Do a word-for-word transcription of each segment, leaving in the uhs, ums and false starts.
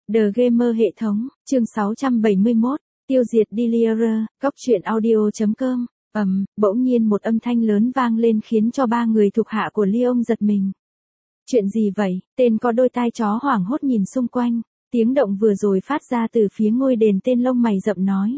The Gamer hệ thống, chương sáu trăm bảy mươi mốt, tiêu diệt Delirier, góc truyện audio.com, ầm, bỗng nhiên một âm thanh lớn vang lên khiến cho ba người thuộc hạ của Leon giật mình. Chuyện gì vậy? Tên có đôi tai chó hoảng hốt nhìn xung quanh, tiếng động vừa rồi phát ra từ phía ngôi đền tên lông mày rậm nói.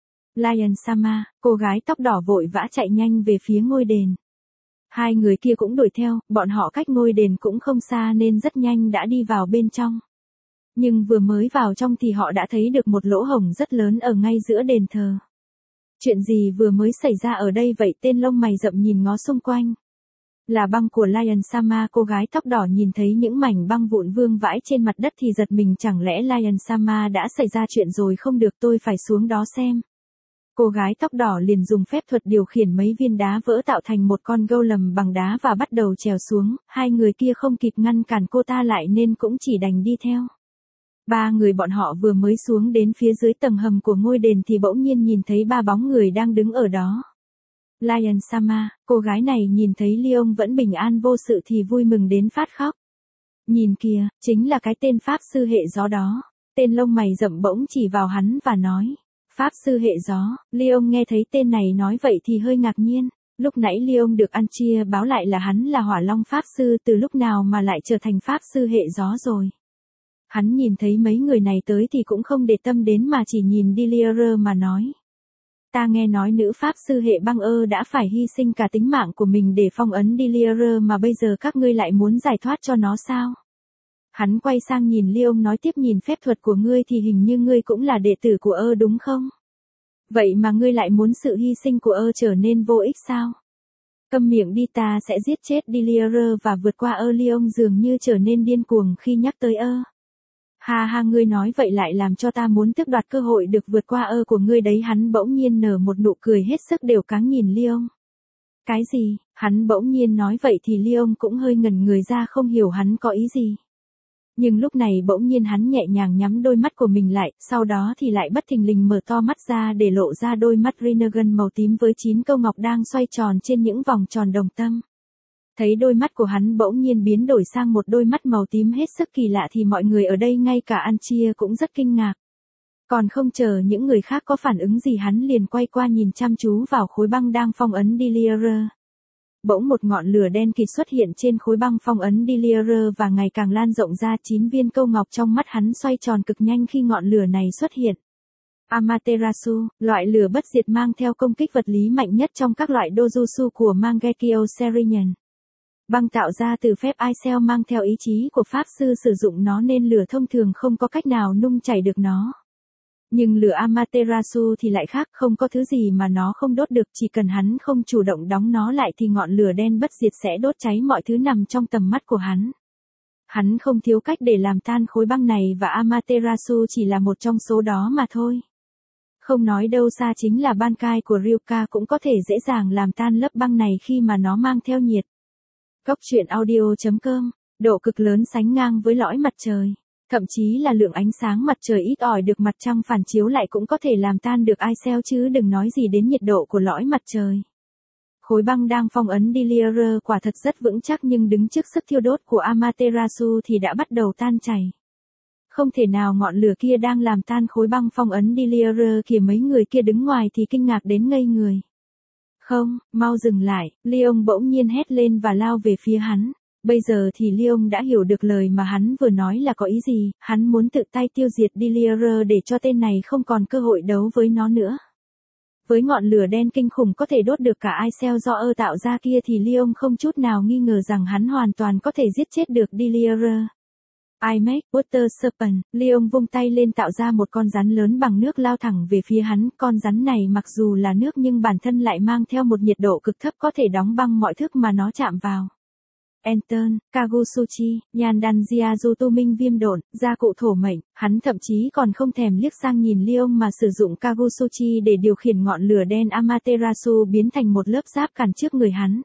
Lion Sama, cô gái tóc đỏ vội vã chạy nhanh về phía ngôi đền. Hai người kia cũng đuổi theo, bọn họ cách ngôi đền cũng không xa nên rất nhanh đã đi vào bên trong. Nhưng vừa mới vào trong thì họ đã thấy được một lỗ hổng rất lớn ở ngay giữa đền thờ. Chuyện gì vừa mới xảy ra ở đây vậy? Tên lông mày rậm nhìn ngó xung quanh. Là băng của Lion Sama. Cô gái tóc đỏ nhìn thấy những mảnh băng vụn vương vãi trên mặt đất thì giật mình, chẳng lẽ Lion Sama đã xảy ra chuyện rồi? Không được, tôi phải xuống đó xem. Cô gái tóc đỏ liền dùng phép thuật điều khiển mấy viên đá vỡ tạo thành một con golem bằng đá và bắt đầu trèo xuống. Hai người kia không kịp ngăn cản cô ta lại nên cũng chỉ đành đi theo. Ba người bọn họ vừa mới xuống đến phía dưới tầng hầm của ngôi đền thì bỗng nhiên nhìn thấy ba bóng người đang đứng ở đó. Lion Sama, cô gái này nhìn thấy Leon vẫn bình an vô sự thì vui mừng đến phát khóc. Nhìn kìa, chính là cái tên pháp sư hệ gió đó. Tên lông mày rậm bỗng chỉ vào hắn và nói. Pháp sư hệ gió. Leon nghe thấy tên này nói vậy thì hơi ngạc nhiên. Lúc nãy Leon được ăn chia báo lại là hắn là hỏa long pháp sư, từ lúc nào mà lại trở thành pháp sư hệ gió rồi. Hắn nhìn thấy mấy người này tới thì cũng không để tâm đến mà chỉ nhìn Delirier mà nói. Ta nghe nói nữ pháp sư hệ băng ơ đã phải hy sinh cả tính mạng của mình để phong ấn Delirier mà bây giờ các ngươi lại muốn giải thoát cho nó sao? Hắn quay sang nhìn Leon nói tiếp, nhìn phép thuật của ngươi thì hình như ngươi cũng là đệ tử của ơ đúng không? Vậy mà ngươi lại muốn sự hy sinh của ơ trở nên vô ích sao? Câm miệng đi, ta sẽ giết chết Delirier và vượt qua ơ. Leon dường như trở nên điên cuồng khi nhắc tới ơ. Ha ha, ngươi nói vậy lại làm cho ta muốn tước đoạt cơ hội được vượt qua ơ của ngươi đấy. Hắn bỗng nhiên nở một nụ cười hết sức đều cáng nhìn Leon. Cái gì? Hắn bỗng nhiên nói vậy thì Leon cũng hơi ngẩn người ra, không hiểu hắn có ý gì. Nhưng lúc này bỗng nhiên hắn nhẹ nhàng nhắm đôi mắt của mình lại, sau đó thì lại bất thình lình mở to mắt ra để lộ ra đôi mắt Rinnegan màu tím với chín câu ngọc đang xoay tròn trên những vòng tròn đồng tâm. Thấy đôi mắt của hắn bỗng nhiên biến đổi sang một đôi mắt màu tím hết sức kỳ lạ thì mọi người ở đây ngay cả An Chia cũng rất kinh ngạc. Còn không chờ những người khác có phản ứng gì hắn liền quay qua nhìn chăm chú vào khối băng đang phong ấn Delirier. Bỗng một ngọn lửa đen kịt xuất hiện trên khối băng phong ấn Delirier và ngày càng lan rộng ra. Chín viên câu ngọc trong mắt hắn xoay tròn cực nhanh khi ngọn lửa này xuất hiện. Amaterasu, loại lửa bất diệt mang theo công kích vật lý mạnh nhất trong các loại dojutsu của Mangekyo Sharingan. Băng tạo ra từ phép Aicel mang theo ý chí của pháp sư sử dụng nó nên lửa thông thường không có cách nào nung chảy được nó. Nhưng lửa Amaterasu thì lại khác, không có thứ gì mà nó không đốt được, chỉ cần hắn không chủ động đóng nó lại thì ngọn lửa đen bất diệt sẽ đốt cháy mọi thứ nằm trong tầm mắt của hắn. Hắn không thiếu cách để làm tan khối băng này và Amaterasu chỉ là một trong số đó mà thôi. Không nói đâu xa chính là Bankai của Ryuka cũng có thể dễ dàng làm tan lớp băng này khi mà nó mang theo nhiệt. Góc truyện audio.com, độ cực lớn sánh ngang với lõi mặt trời. Thậm chí là lượng ánh sáng mặt trời ít ỏi được mặt trăng phản chiếu lại cũng có thể làm tan được Aicel chứ đừng nói gì đến nhiệt độ của lõi mặt trời. Khối băng đang phong ấn Delirier quả thật rất vững chắc nhưng đứng trước sức thiêu đốt của Amaterasu thì đã bắt đầu tan chảy. Không thể nào, ngọn lửa kia đang làm tan khối băng phong ấn Delirier kìa. Mấy người kia đứng ngoài thì kinh ngạc đến ngây người. Không, mau dừng lại, Leon bỗng nhiên hét lên và lao về phía hắn. Bây giờ thì Leon đã hiểu được lời mà hắn vừa nói là có ý gì, hắn muốn tự tay tiêu diệt Delirier để cho tên này không còn cơ hội đấu với nó nữa. Với ngọn lửa đen kinh khủng có thể đốt được cả Aicel do ơ tạo ra kia thì Leon không chút nào nghi ngờ rằng hắn hoàn toàn có thể giết chết được Delirier. I make water serpent, Leon vung tay lên tạo ra một con rắn lớn bằng nước lao thẳng về phía hắn. Con rắn này mặc dù là nước nhưng bản thân lại mang theo một nhiệt độ cực thấp có thể đóng băng mọi thứ mà nó chạm vào. Enten, Kagusuchi, Nyandanjia Tu Minh viêm độn, gia cụ thổ mệnh, hắn thậm chí còn không thèm liếc sang nhìn Leon mà sử dụng Kagusuchi để điều khiển ngọn lửa đen Amaterasu biến thành một lớp giáp cản trước người hắn.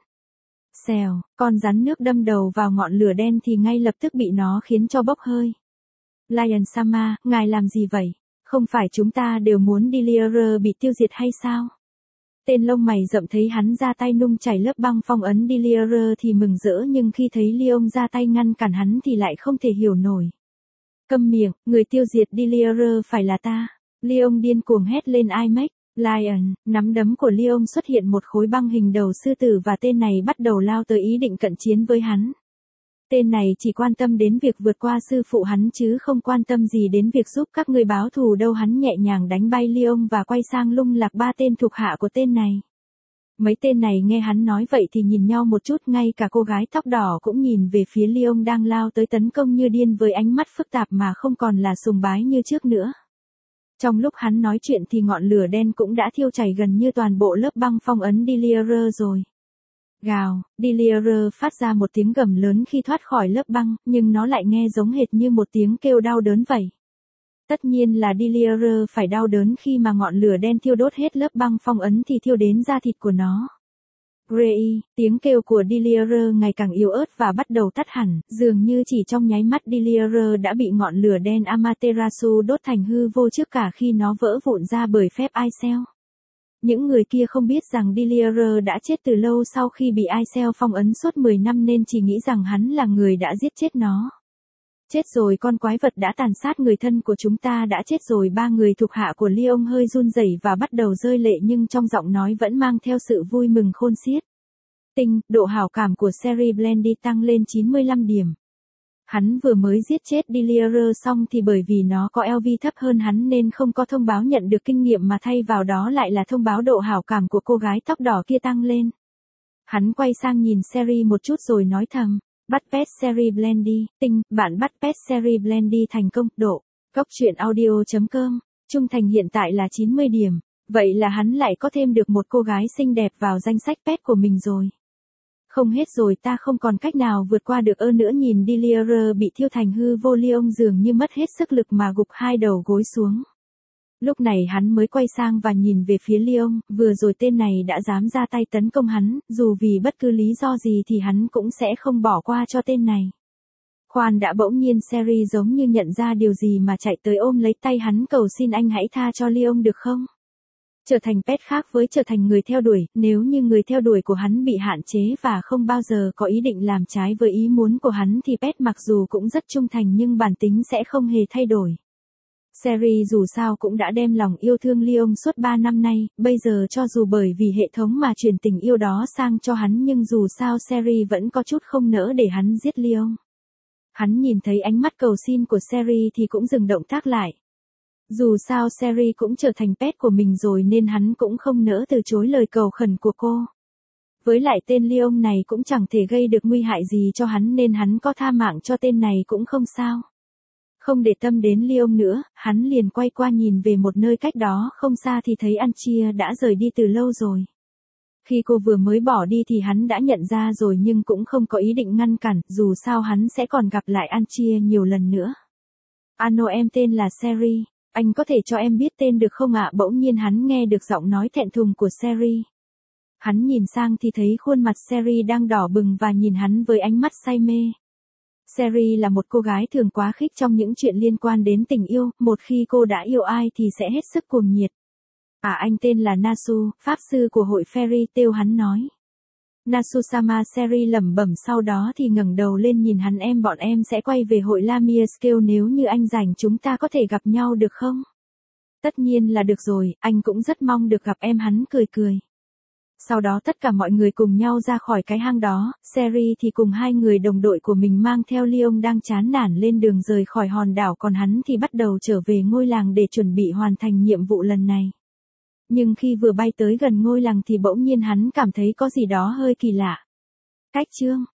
Xèo, con rắn nước đâm đầu vào ngọn lửa đen thì ngay lập tức bị nó khiến cho bốc hơi. Lion Sama, ngài làm gì vậy? Không phải chúng ta đều muốn Delirier bị tiêu diệt hay sao? Tên lông mày rậm thấy hắn ra tay nung chảy lớp băng phong ấn Delirier thì mừng rỡ, nhưng khi thấy Leon ra tay ngăn cản hắn thì lại không thể hiểu nổi. Câm miệng, người tiêu diệt Delier phải là ta. Leon điên cuồng hét lên iMac. Lion, nắm đấm của Leon xuất hiện một khối băng hình đầu sư tử và tên này bắt đầu lao tới ý định cận chiến với hắn. Tên này chỉ quan tâm đến việc vượt qua sư phụ hắn chứ không quan tâm gì đến việc giúp các người báo thù đâu. Hắn nhẹ nhàng đánh bay Leon và quay sang lung lạc ba tên thuộc hạ của tên này. Mấy tên này nghe hắn nói vậy thì nhìn nhau một chút, ngay cả cô gái tóc đỏ cũng nhìn về phía Leon đang lao tới tấn công như điên với ánh mắt phức tạp mà không còn là sùng bái như trước nữa. Trong lúc hắn nói chuyện thì ngọn lửa đen cũng đã thiêu chảy gần như toàn bộ lớp băng phong ấn Delier rồi. Gào, Delier phát ra một tiếng gầm lớn khi thoát khỏi lớp băng, nhưng nó lại nghe giống hệt như một tiếng kêu đau đớn vậy. Tất nhiên là Delier phải đau đớn khi mà ngọn lửa đen thiêu đốt hết lớp băng phong ấn thì thiêu đến da thịt của nó. Grey, tiếng kêu của Delier ngày càng yếu ớt và bắt đầu tắt hẳn, dường như chỉ trong nháy mắt Delier đã bị ngọn lửa đen Amaterasu đốt thành hư vô trước cả khi nó vỡ vụn ra bởi phép Icel. Những người kia không biết rằng Delier đã chết từ lâu sau khi bị Icel phong ấn suốt mười năm nên chỉ nghĩ rằng hắn là người đã giết chết nó. Chết rồi, con quái vật đã tàn sát người thân của chúng ta đã chết rồi. Ba người thuộc hạ của Leon hơi run rẩy và bắt đầu rơi lệ, nhưng trong giọng nói vẫn mang theo sự vui mừng khôn xiết. Tinh, độ hảo cảm của Sherry Blendy tăng lên chín mươi lăm điểm. Hắn vừa mới giết chết Delier xong thì bởi vì nó có lờ vê thấp hơn hắn nên không có thông báo nhận được kinh nghiệm mà thay vào đó lại là thông báo độ hảo cảm của cô gái tóc đỏ kia tăng lên. Hắn quay sang nhìn Sherry một chút rồi nói thầm. Bắt pet Sherry Blendy, Tinh, bạn bắt pet Sherry Blendy thành công, độ. Góc truyện audio chấm com, trung thành hiện tại là chín mươi điểm, vậy là hắn lại có thêm được một cô gái xinh đẹp vào danh sách pet của mình rồi. Không hết rồi, ta không còn cách nào vượt qua được ơ nữa. Nhìn Delier bị thiêu thành hư vô, Leon dường như mất hết sức lực mà gục hai đầu gối xuống. Lúc này hắn mới quay sang và nhìn về phía Leon, vừa rồi tên này đã dám ra tay tấn công hắn, dù vì bất cứ lý do gì thì hắn cũng sẽ không bỏ qua cho tên này. Khoan đã, bỗng nhiên Sherry giống như nhận ra điều gì mà chạy tới ôm lấy tay hắn cầu xin anh hãy tha cho Leon được không? Trở thành pet khác với trở thành người theo đuổi, nếu như người theo đuổi của hắn bị hạn chế và không bao giờ có ý định làm trái với ý muốn của hắn thì pet mặc dù cũng rất trung thành nhưng bản tính sẽ không hề thay đổi. Sherry dù sao cũng đã đem lòng yêu thương Leon suốt ba năm nay, bây giờ cho dù bởi vì hệ thống mà truyền tình yêu đó sang cho hắn nhưng dù sao Sherry vẫn có chút không nỡ để hắn giết Leon. Hắn nhìn thấy ánh mắt cầu xin của Sherry thì cũng dừng động tác lại. Dù sao Sherry cũng trở thành pet của mình rồi nên hắn cũng không nỡ từ chối lời cầu khẩn của cô. Với lại tên Leon này cũng chẳng thể gây được nguy hại gì cho hắn nên hắn có tha mạng cho tên này cũng không sao. Không để tâm đến Leon nữa, hắn liền quay qua nhìn về một nơi cách đó không xa thì thấy Anchia đã rời đi từ lâu rồi. Khi cô vừa mới bỏ đi thì hắn đã nhận ra rồi nhưng cũng không có ý định ngăn cản, dù sao hắn sẽ còn gặp lại Anchia nhiều lần nữa. Ano, em tên là Sherry, anh có thể cho em biết tên được không ạ? Bỗng nhiên hắn nghe được giọng nói thẹn thùng của Sherry. Hắn nhìn sang thì thấy khuôn mặt Sherry đang đỏ bừng và nhìn hắn với ánh mắt say mê. Sherry là một cô gái thường quá khích trong những chuyện liên quan đến tình yêu, một khi cô đã yêu ai thì sẽ hết sức cuồng nhiệt. À, anh tên là Nasu, pháp sư của hội Fairy Tail, hắn nói. Nasu-sama, Sherry lẩm bẩm, sau đó thì ngẩng đầu lên nhìn hắn. Em bọn em sẽ quay về hội Lamia Scale, nếu như anh rảnh chúng ta có thể gặp nhau được không? Tất nhiên là được rồi, anh cũng rất mong được gặp em, hắn cười cười. Sau đó tất cả mọi người cùng nhau ra khỏi cái hang đó, Sherry thì cùng hai người đồng đội của mình mang theo Leon đang chán nản lên đường rời khỏi hòn đảo, còn hắn thì bắt đầu trở về ngôi làng để chuẩn bị hoàn thành nhiệm vụ lần này. Nhưng khi vừa bay tới gần ngôi làng thì bỗng nhiên hắn cảm thấy có gì đó hơi kỳ lạ. Cách chương